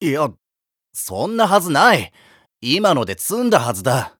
いや、そんなはずない。今ので詰んだはずだ。